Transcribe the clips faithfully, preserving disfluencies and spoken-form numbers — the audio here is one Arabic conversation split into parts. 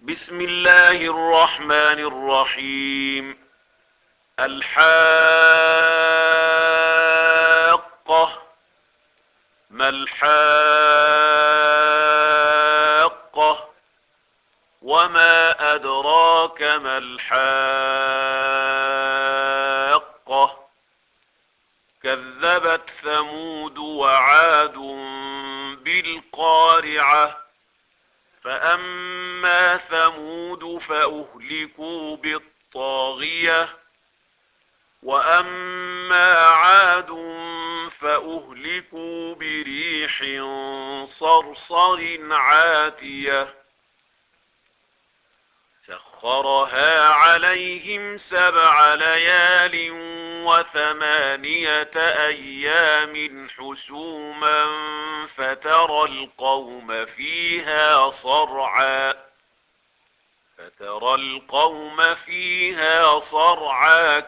بسم الله الرحمن الرحيم. الحاقة. ما الحاقة؟ وما أدراك ما الحاقة؟ كذبت ثمود وعاد بالقارعة. فأما ثمود فأهلكوا بالطاغية، وأما عاد فأهلكوا بريح صرصر عاتية سخرها عليهم سبع ليال وثمانية أيام حسوما فترى القوم فيها صرعا فترى القوم فيها صرعا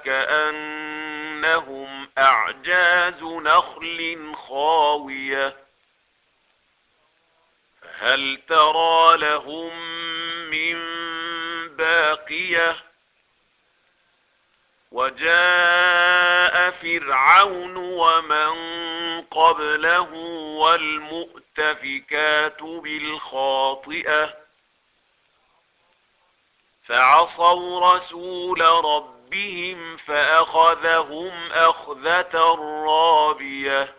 كأنهم أعجاز نخل خاوية فهل ترى لهم من باقية. وجاء فرعون ومن قبله والمؤتفكات بالخاطئة فعصوا رسول ربهم فأخذهم أخذة رابية.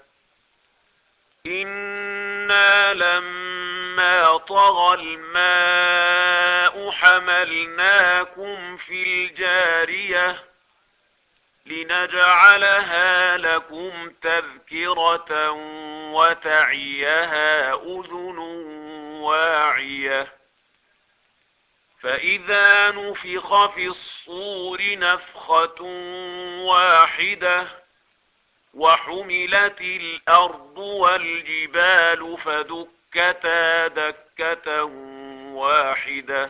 إنا لما طغى الماء حملناكم في الجارية لنجعلها لكم تذكرة وتعيها أذن واعية. فإذا نفخ في الصور نفخة واحدة وحملت الأرض والجبال فدكتا دكة واحدة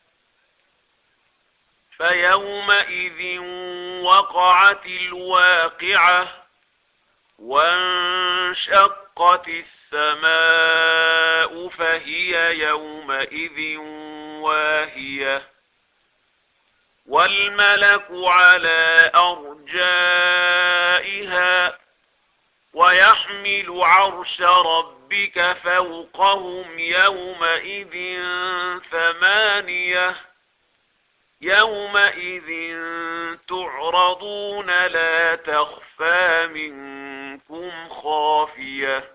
فيومئذ وقعت الواقعة وانشقت السماء فهي يومئذ واهية والملك على أرجائها ويحمل عرش ربك فوقهم يومئذ ثمانية يومئذ تعرضون لا تخفى منكم خافية.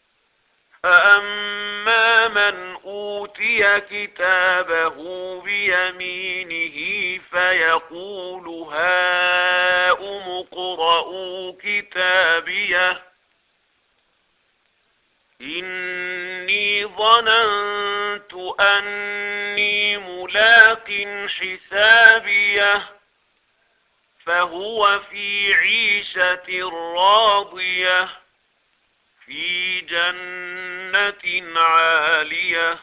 فأما من أوتي كتابه بيمينه فيقول هاؤم اقرءوا كتابيه إني ظننت أني ملاق حسابيه فهو في عيشة راضية في جنة عالية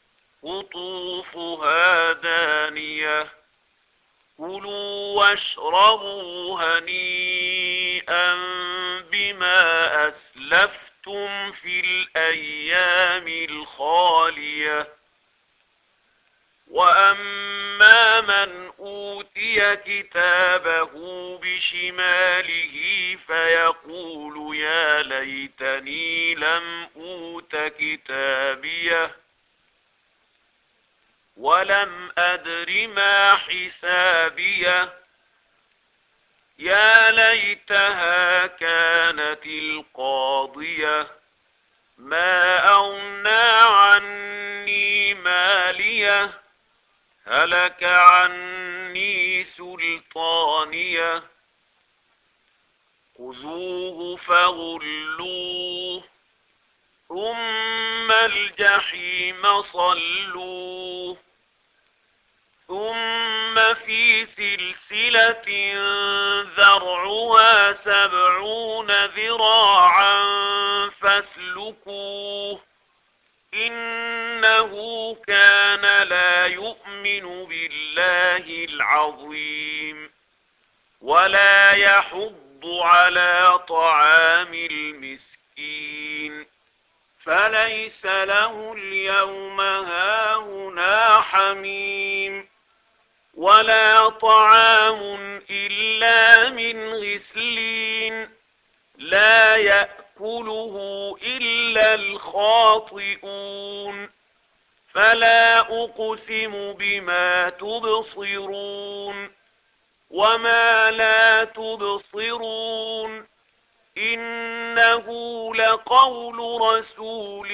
قطوفها دانية كلوا واشربوا هنيئا بما أسلفتم في الأيام الخالية. وأما من أوتي كتابه بشماله فيقول يا ليتني لم أوت كتابيه ولم أدر ما حسابيه يا ليتها كانت القاضية ما أغنى عني ماليه هلك عني سلطانيه خذوه فغلوه ثم الجحيم صلوه ثم في سلسلة ذرعها سبعون ذراعا فاسلكوه إنه كان لا يؤمن بالله العظيم ولا يحض على طعام المسكين فليس له اليوم هاهنا حميم ولا طعام إلا من غسلين لا يأكله إلا الخاطئون فلا أقسم بما تبصرون وما لا تبصرون إنه لقول رسول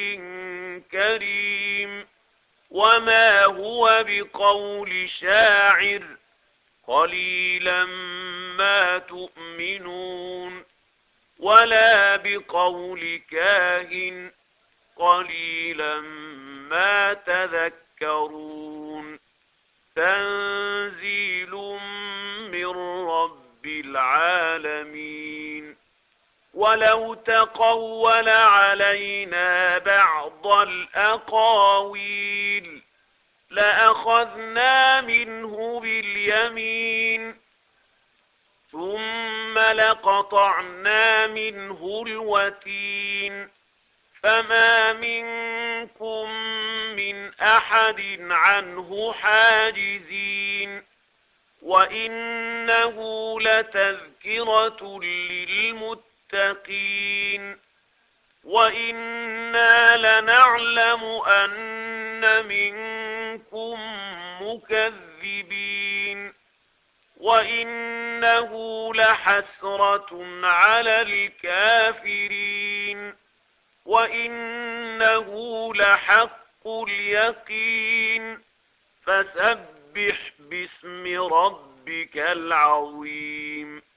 كريم وما هو بقول شاعر قليلا ما تؤمنون ولا بقول كاهن قليلا ما تذكرون تنزيل من رب العالمين ولو تقول علينا بعض الأقاويل لأخذنا منه باليمين ثم لقطعنا منه الوتين فما منكم من أحد عنه حاجزين وإنه لتذكرة للمتقين وإنا لنعلم أن منكم مكذبين وإنه لحسرة على الكافرين وإنه لحق اليقين فسبح باسم ربك العظيم